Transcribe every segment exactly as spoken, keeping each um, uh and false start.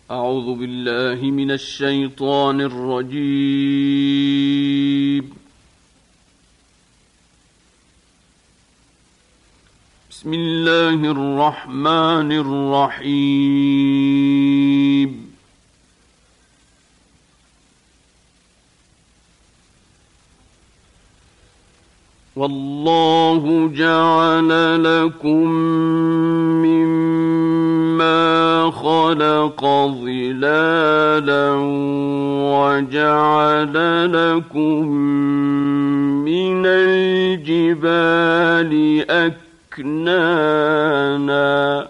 أعوذ بالله من الشيطان الرجيم. بسم الله الرحمن الرحيم. والله جعل لكم مما خلق ظلالا وجعل لكم من الجبال أكنانا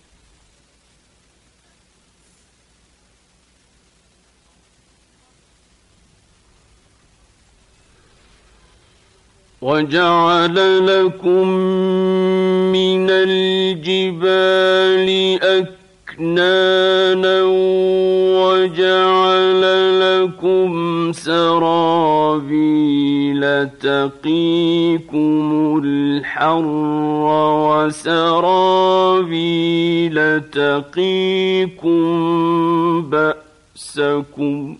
وجعل لكم من الجبال أكنانا وجعل لكم سرابيل تقيكم الحر وسرابيل تقيكم بأسكم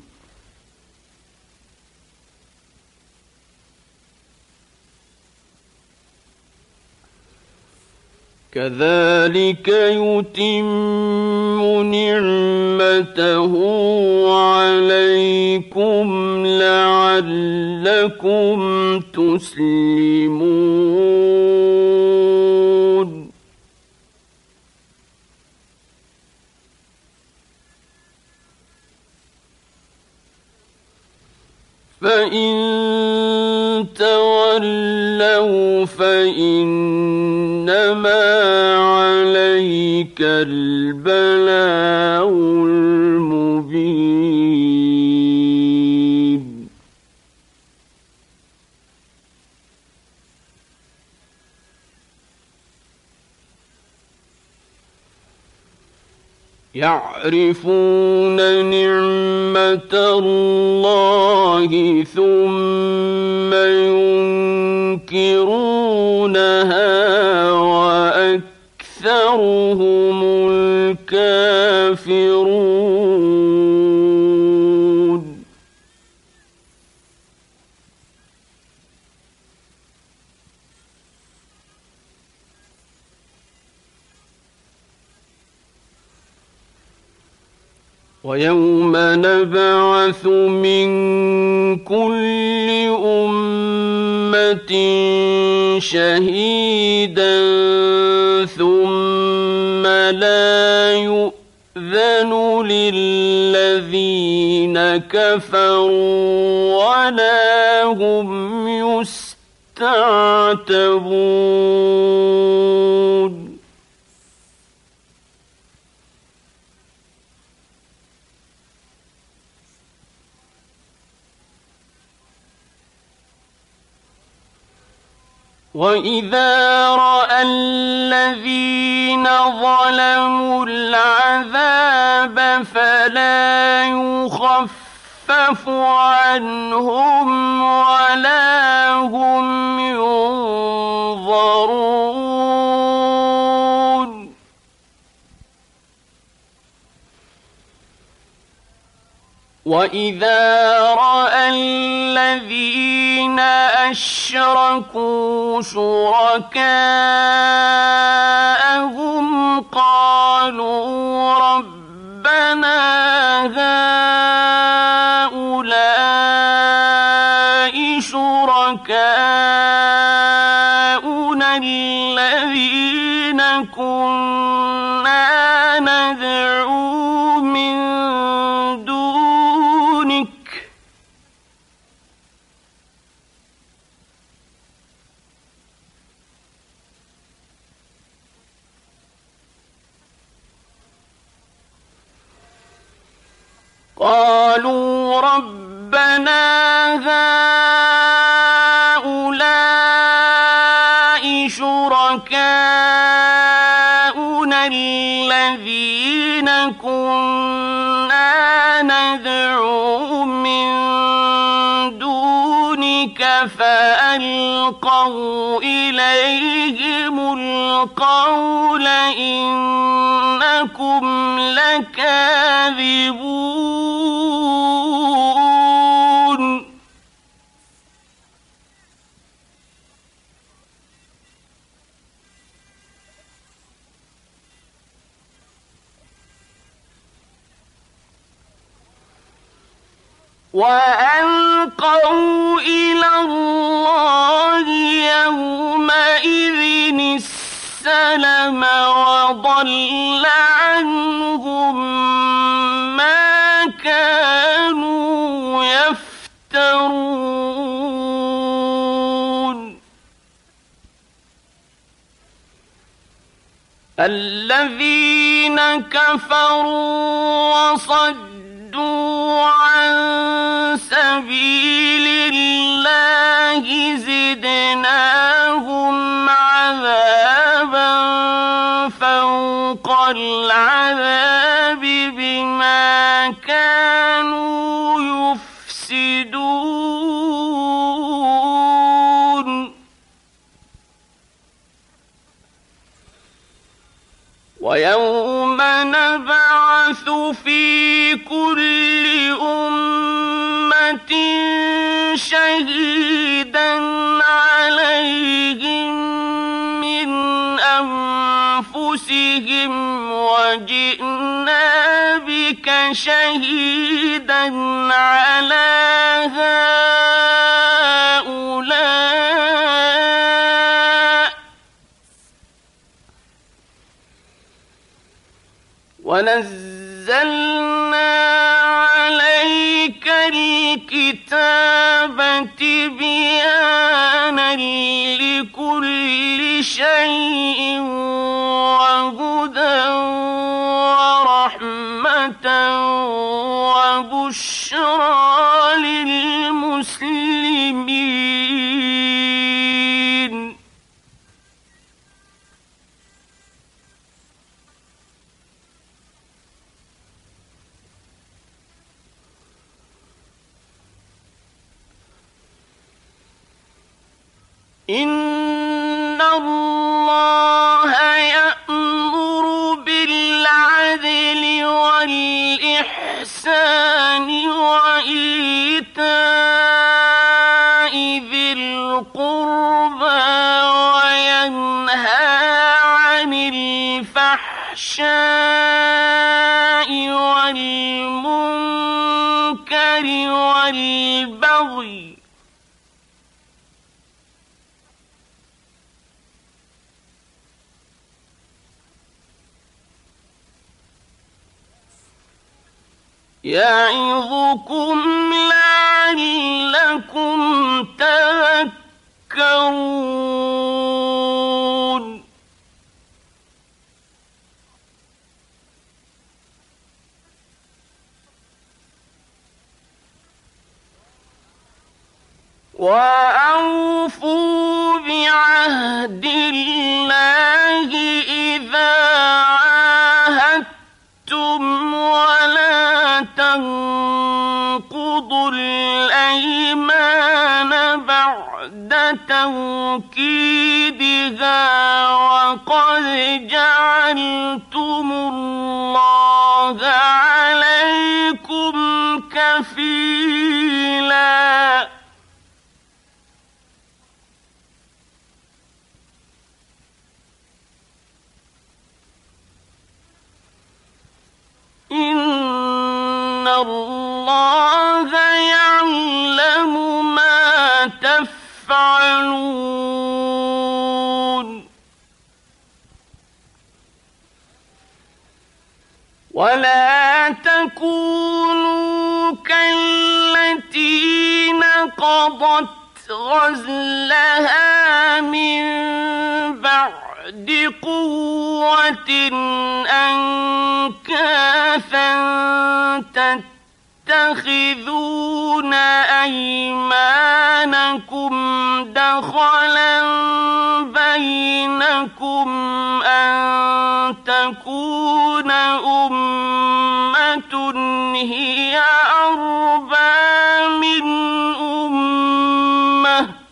كذلك يتم نعمته عليكم لعلكم تسلمون. فإن تولوا فإنما عليك البلاغ المبين. يعرفون نعمة الله ثم ينكرونها وأكثرهم الكافرون. ويوم نبعث من كل أمة شهيدا ثم لا يؤذن للذين كفروا ولا هم يستعتبون. وإذا رأى الذين ظلموا العذاب فلا يخفف عنهم ولا هم ينظرون. وإذا رأى الذين أشركوا شركاءهم قالوا ربنا هؤلاء شركاؤنا الذين كنا ندعو من دونك قالوا ربنا هؤلاء شركاؤنا الذين كنا ندعو من دونك فألقوا إليهم القول إنكم لكاذبون وألقوا إلى الله يومئذ السلم وضل عنهم ما كانوا يفترون الذين كفروا وصدوا عن سبيل الله زدناهم عذابا فوق العذاب بما كانوا يفسدون ويوم نبعث في كل أمة شهيدا عليهم من أنفسهم وجئنا بك شهيدا على هؤلاء ونزلنا عليك الكتاب تبيانا لكل شيء وهدى ورحمة وبشرى للمسلمين إن الله يأمر بالعدل والإحسان وإيتاء ذي القربى وينهى عن الفحشاء والمنكر والبغي يعظكم لعلكم تذكرون وأوفوا بعهد الله إذا عاهدتم ولا تنقضوا الأيمان بعد توكيدها وقد جعلتم الله عليكم كفيلا إن الله يعلم ما تفعلون ولا تكونوا كالتي نقضت غزلها من بعد قوة أنكاثا تتخذون أيمانكم دخلا بينكم أن تكون أمة هي أربى من أمة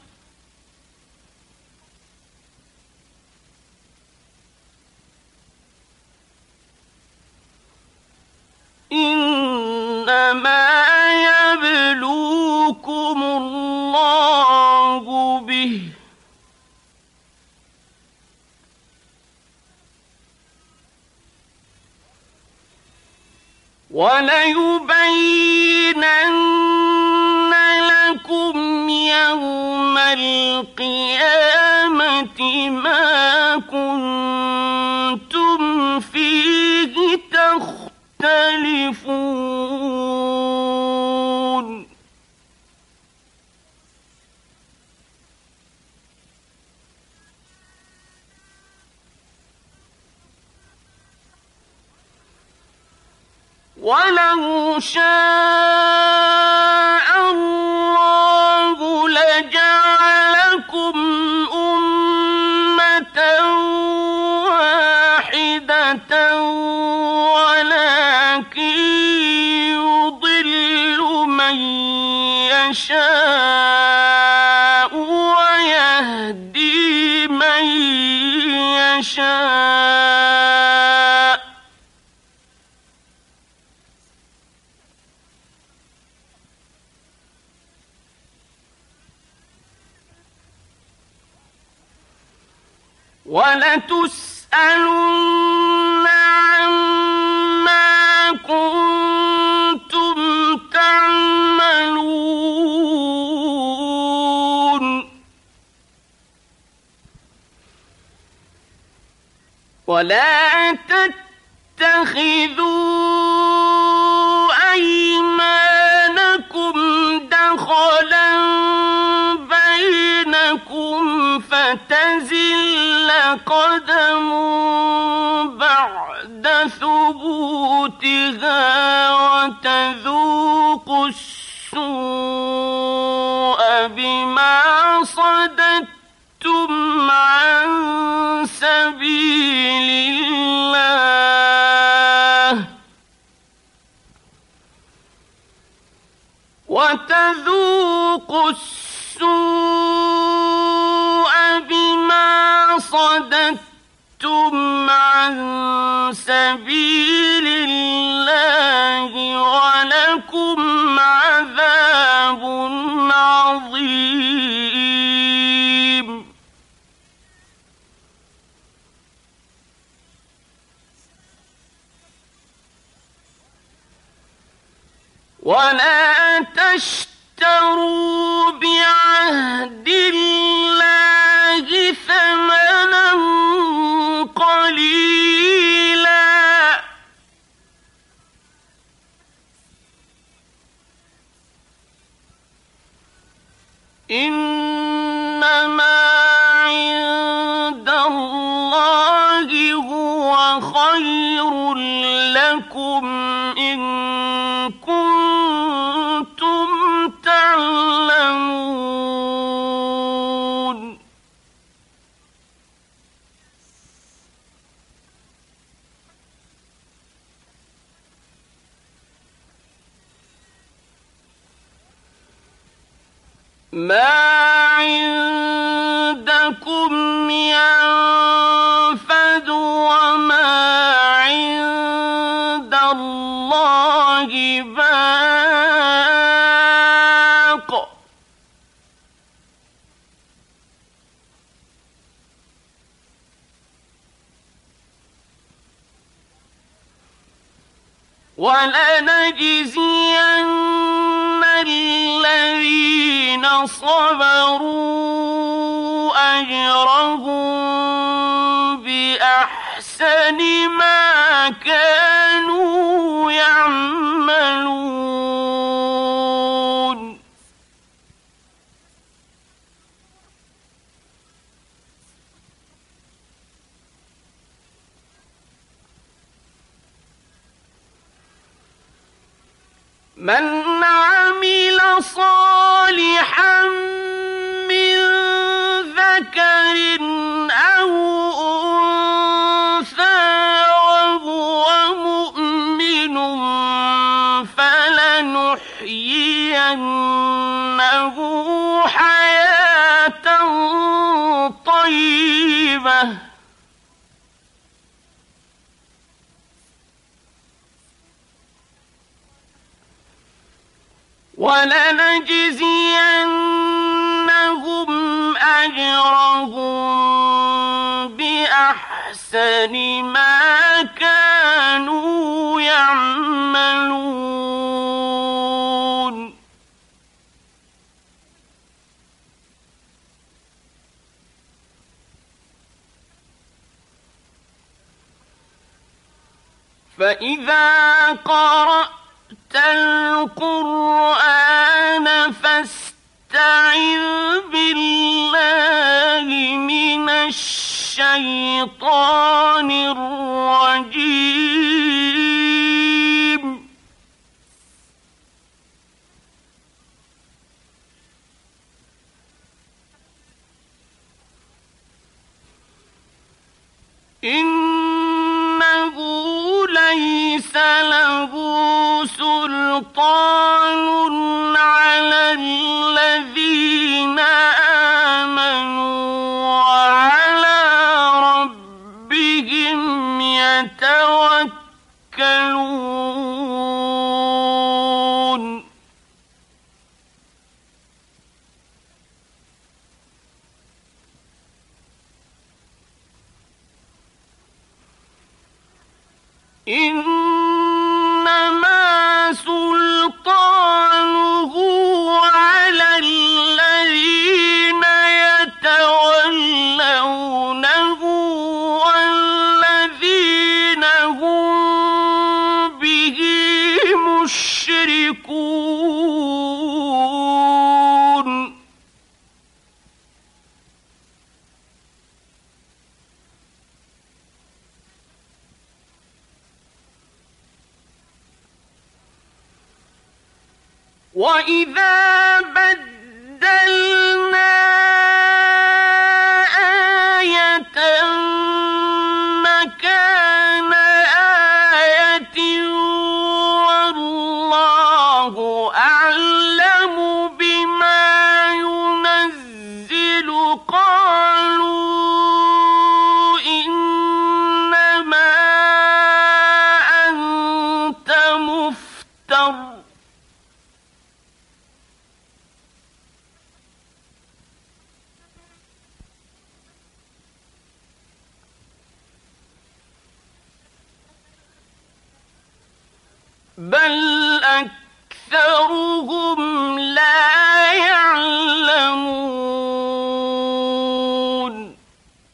وَلَيُبَيِّنَنَّ لَكُمْ يَوْمَ الْقِيَامَةِ مَا كُنتُمْ فِيهِ تَخْتَلِفُونَ وَلَوْ شَاءَ اللَّهُ لَجَعَلَكُمْ أُمَّةً وَاحِدَةً وَلَكِن يُضِلُّ مَن يَشَاءُ وَيَهْدِي مَن يَشَاءُ ۚ وَلَتُسْأَلُنَّ عَمَّا كُنتُمْ تَعْمَلُونَ وَلَا تَتَّخِذُوا أَيْمَانَكُمْ دَخَلًا بَيْنَكُمْ فَتَزِلَّ قَدَمٌ بَعْدَ ثُبُوتِهَا وَتَذُوقُوا السُّوءَ بِمَا صَدَدتُّمْ عَن سَبِيلِ اللَّهِ وَتَذُوقُوا السُّوءَ بِمَا صَدَدتُّمْ عَن سَبِيلِ اللَّهِ وَلَكُمْ عَذَابٌ عَظِيمٌ وَلَا تَشْتَرُوا بِعَهْدِ اللَّهِ ثَمَنًا قَلِيلًا ۚ إِنَّمَا عِندَ اللَّهِ هُوَ خَيْرٌ لَّكُمْ إِن كُنتُمْ تَعْلَمُونَ مَا عِندَكُمْ يَنفَدُ وَمَا عِندَ اللَّهِ بَاقٍ ۗ وَلَنَجْزِيَنَّ الَّذِينَ صَبَرُوا أَجْرَهُم بِأَحْسَنِ مَا كَانُوا يَعْمَلُونَ مَنْ عَمِلَ صَالِحًا مِّن ذَكَرٍ أَوْ أُنثَىٰ وَهُوَ مُؤْمِنٌ فَلَنُحْيِيَنَّهُ حَيَاةً طَيِّبَةً وَلَنَجْزِيَنَّهُمْ أَجْرَهُم بِأَحْسَنِ أحسن ما كانوا يعملون. فإذا قرأت القرآن فاستعذ بالله من الشيطان الرجيم. إنه ليس له سلطان على الذين آمنوا وعلى ربهم يتوكلون. إنما سلطانه على الذين يتولونه والذين هم به مشركون. وَإِذَا بَدَّلْنَا آيَةً مَكَانَ آيَةٍ وَاللَّهُ أَعْلَمُ بِمَا يُنَزِّلُ قَالُوا إِنَّمَا أَنتَ مُفْتَرٍ. بل أكثرهم لا يعلمون.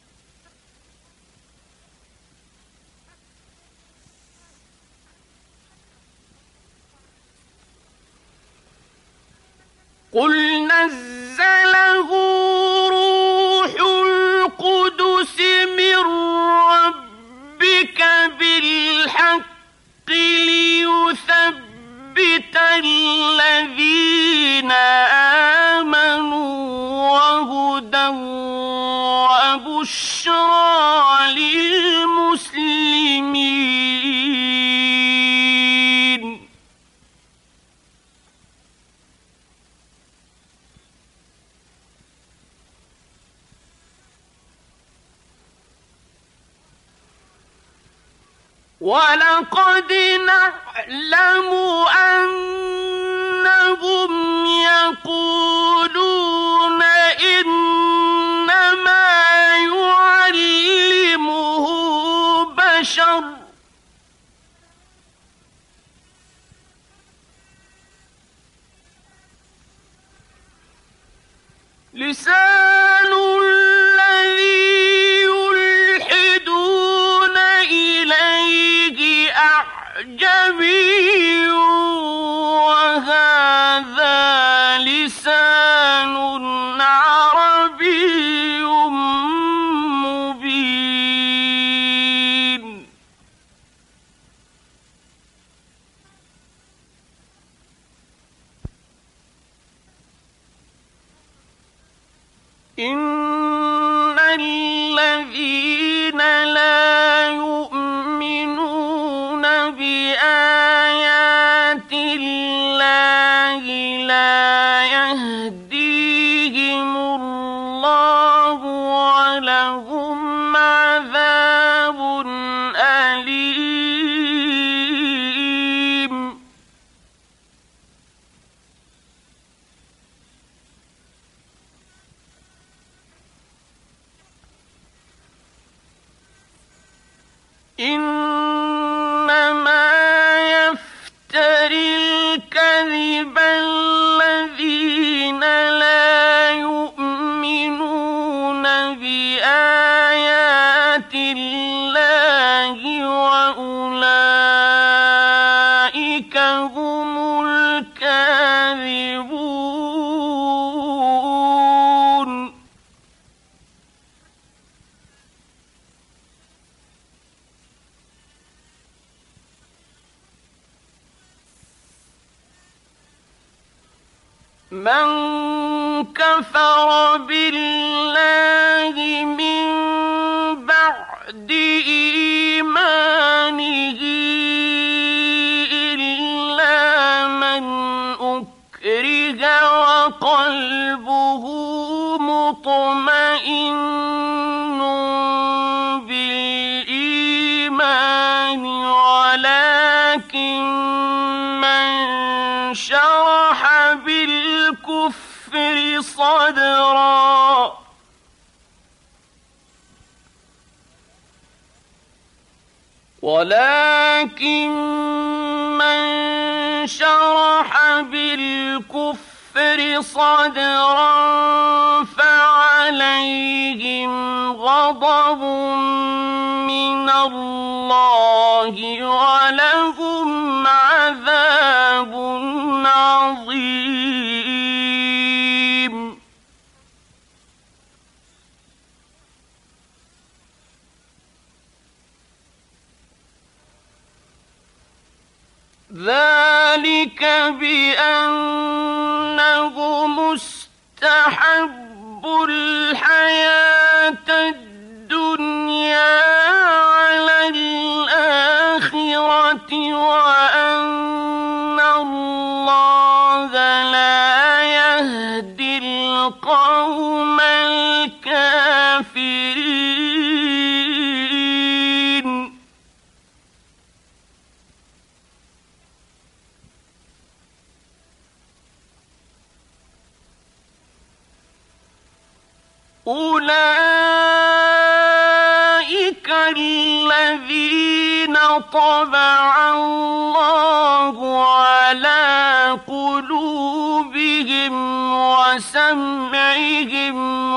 قل نزله روح القدس من ربك بالحق ليثبت الذين آمنوا وهدى وبشرى للمسلمين. وَلَقَدْ نَعْلَمُ أَنَّهُمْ يَقُولُونَ إِنَّمَا يُعَلِّمُهُ بَشَرٌ لِسَانُ الَّذِي يُلْحِدُونَ إِلَيْهِ أَعْجَمِيٌّ وَهَذَا لِسَانٌ من كفر بالله من بعد إيمانه إلا من أكره وقلبه مطمئن بالإيمان ولكن من شرح بالكفر صدرا ولكن من شرح بالكفر صدرا فعليهم غضب من الله ولهم عذاب عظيم. ذلك بأنه مستحب الحياة الدنيا على الآخرة وأن الله لا يهدي القوم الكافرين. أولئك الذين طبع الله على قلوبهم وسمعهم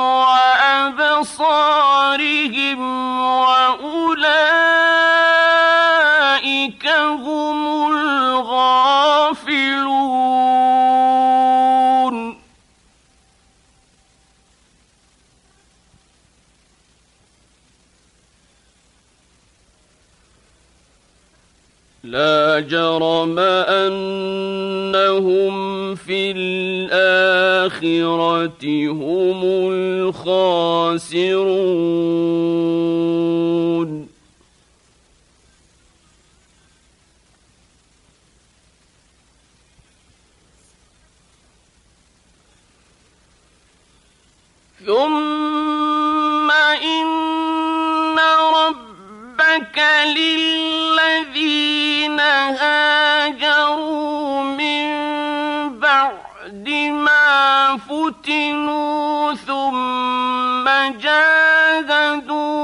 وأبصارهم وأولئك هم الغافلون. لا جرم أنهم في الآخرة هم الخاسرون. ثم إن ربك للذين هاجروا من بعد ما فتنوا ثم جاهدوا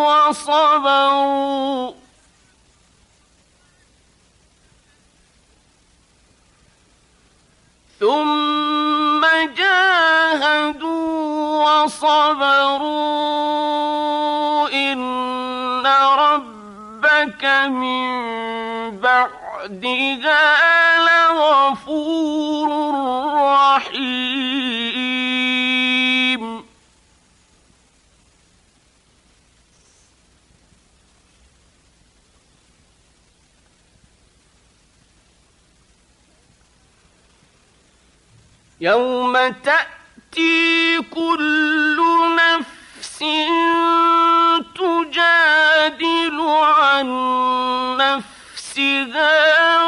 وصبروا ثم جاهدوا وصبروا إن ربك من بعدها لغفور رحيم. يوم تأتي كل نفس تجادل عن نفسها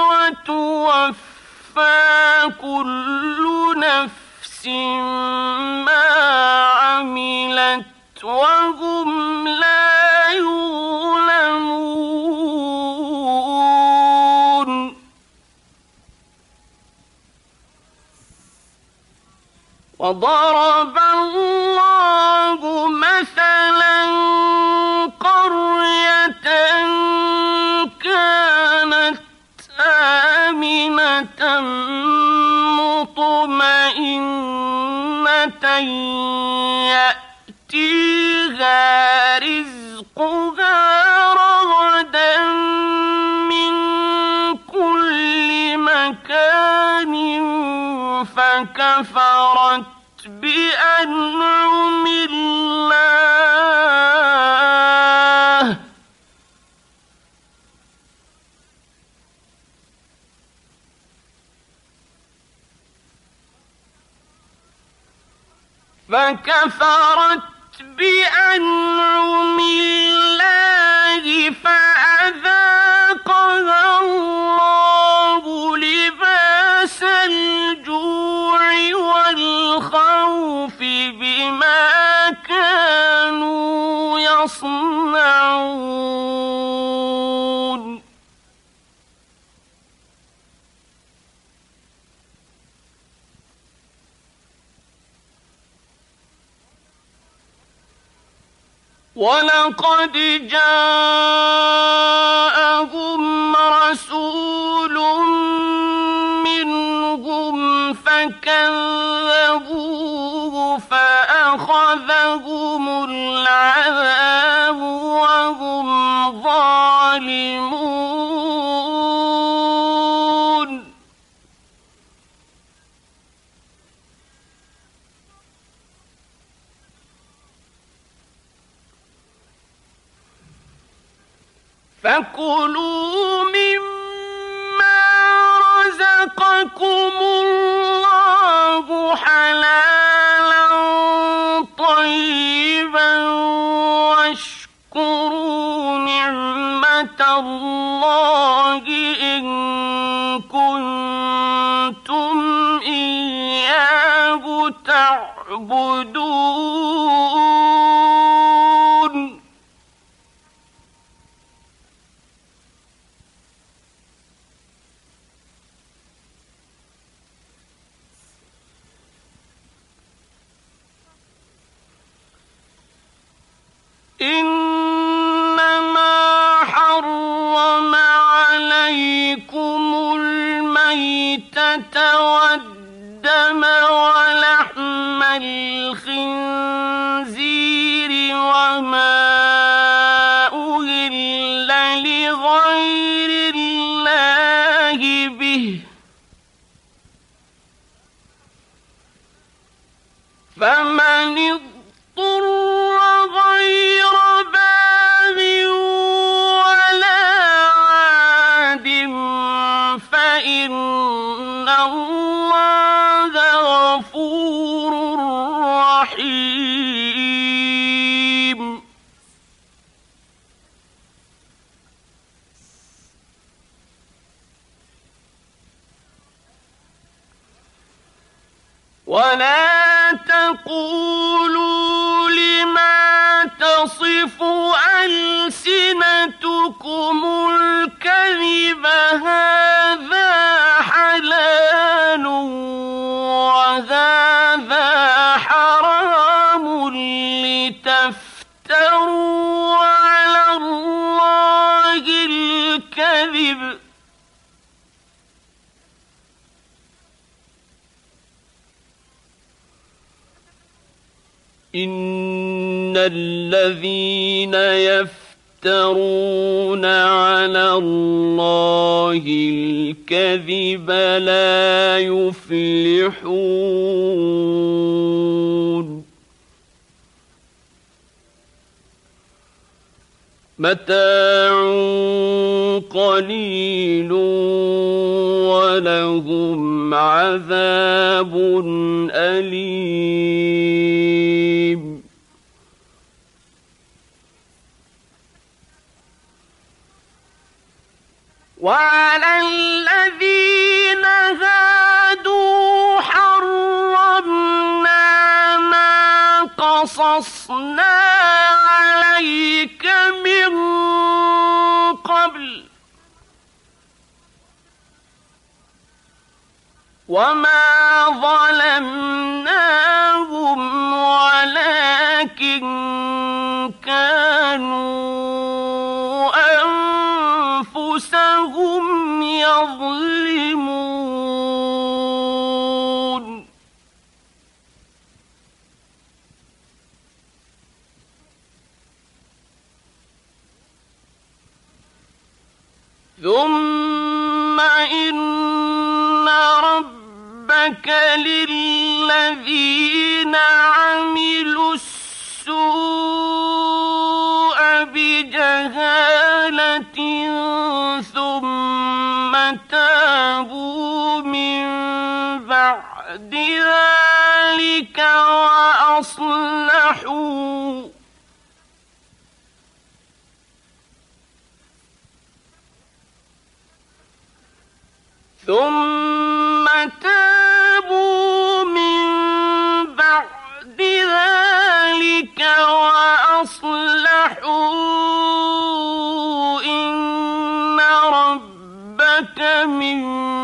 وتوفى كل نفس ما عملت وهم لا يظلمون. وضرب الله مثلا قرية كانت آمنة مطمئنة يأتيها رزقها رغدا من كل مكان فكفرت بأنعم الله فكفرت بأنعم الله فأذاقها الله لباس الجوع والخوف بما كانوا يصنعون. وَلَقَدْ جَاءَهُمْ رَسُولٌ مِّنْهُمْ فَكَذَّبُوهُ فَأَخَذَهُمُ الْعَذَابُ وَهُمْ ظَالِمُونَ. فَكُلُوا مِمَّا رَزَقَكُمُ اللَّهُ حَلَالًا طَيِّبًا وَاشْكُرُوا نِعْمَةَ اللَّهِ إِن كُنتُمْ إِيَّاهُ تَعْبُدُونَ. إنما حرم عليكم الميتة والدم ولحم الخنزير وما أهل لغير الله به، فمن اضطر غير باغ ولا عاد فإن الله غفور رحيم. ولا تقولوا لما تصف ألسنتكم الكذب هذا حلال وهذا حرام لتفتروا على الله الكذب، إن الذين يفترون على الله الكذب لا يفلحون. متاع قليل ولهم عذاب أليم. وعلى الذين هادوا حرمنا ما قصصنا عليك من قبل وما ظلمناهم ولكن كانوا أنفسهم يظلمون. ثم إن ربك للذين عملوا السوء بجهالة ثم تابوا من بعد ذلك ذلك وأصلحوا ثم تابوا من بعد ذلك وأصلحوا إن ربك من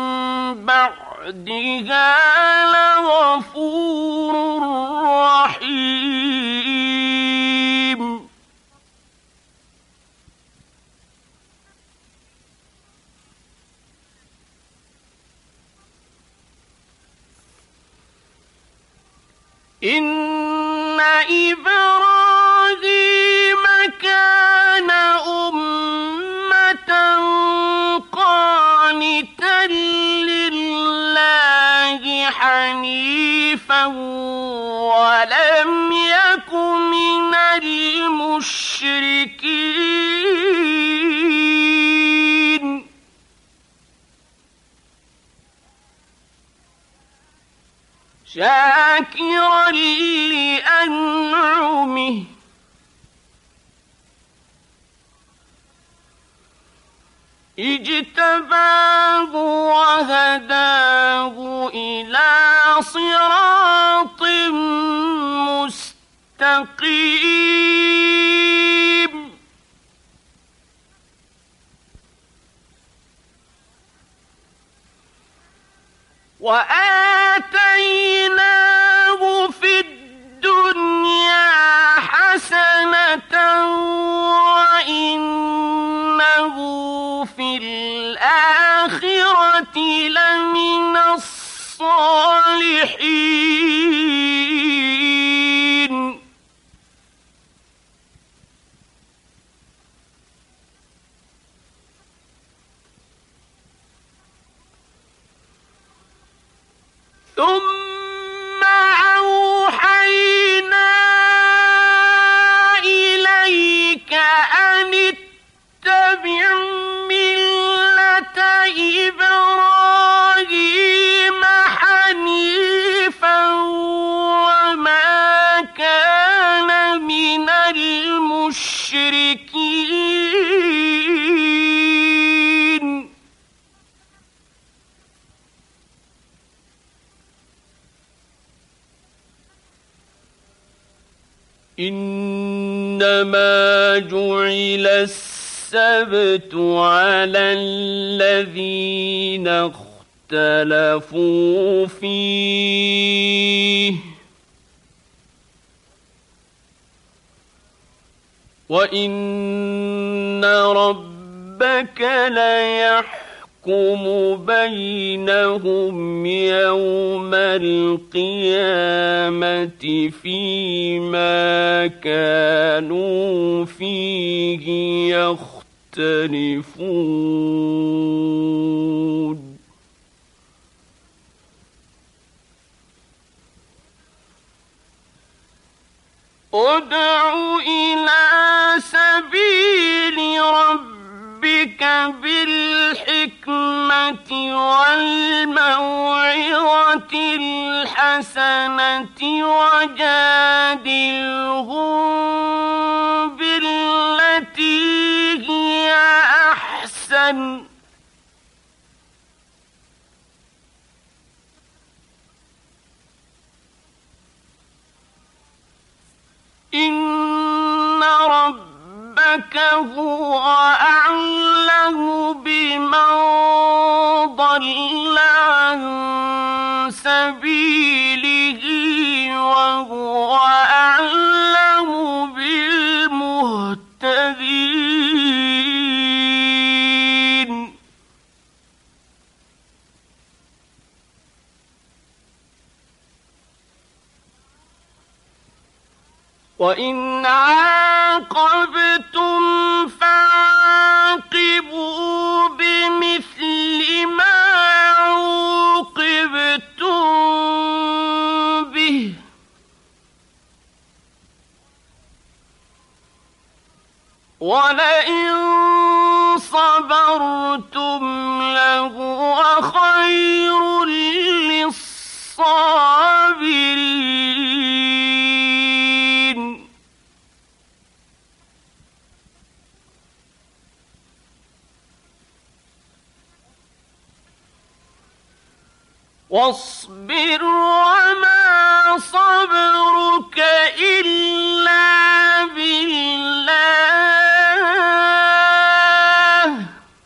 بعدها لغفور رحيم. إن إبراهيم كان أمة قانتا لله حنيفا ولم يك من المشركين. شاكرا لأنعمه اجتباه وهداه إلى صراط مستقيم. وآتيناه في الدنيا حسنة وإنه في الآخرة لمن الصالحين. ثم أوحينا إليك أن اتبع ملة إبراهيم حنيفا وما كان من المشركين. إنما جعل السبت على الذين اختلفوا فيه وإن ربك ليحكم بينهم يوم القيامة فيما كانوا فيه يختلفون. ادع إلى سبيل ربك بالحكمة والموعظة الحسنة وجادلهم بالتي هي أحسن إن ربك هو أعلم بمن ضل عن سبيله وهو أعلم بالمهتدين. وإن عاقبتم فعاقبوا بمثل ما عوقبتم به ولئن صبرتم لهو خير للصابرين. واصبر وما صبرك إلا بالله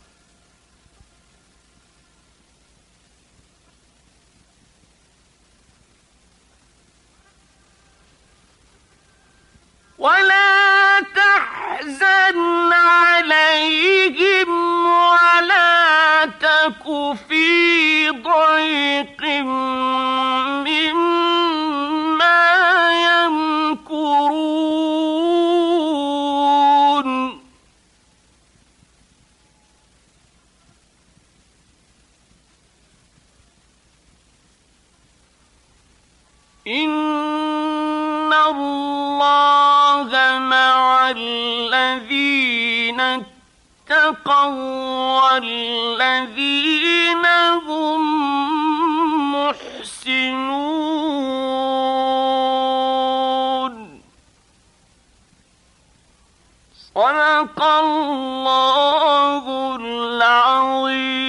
ولا تحزن عليهم ولا تك في ضيق مما يمكرون إن الله مع الذين اتقوا والذين هم محسنون صدق الله العظيم.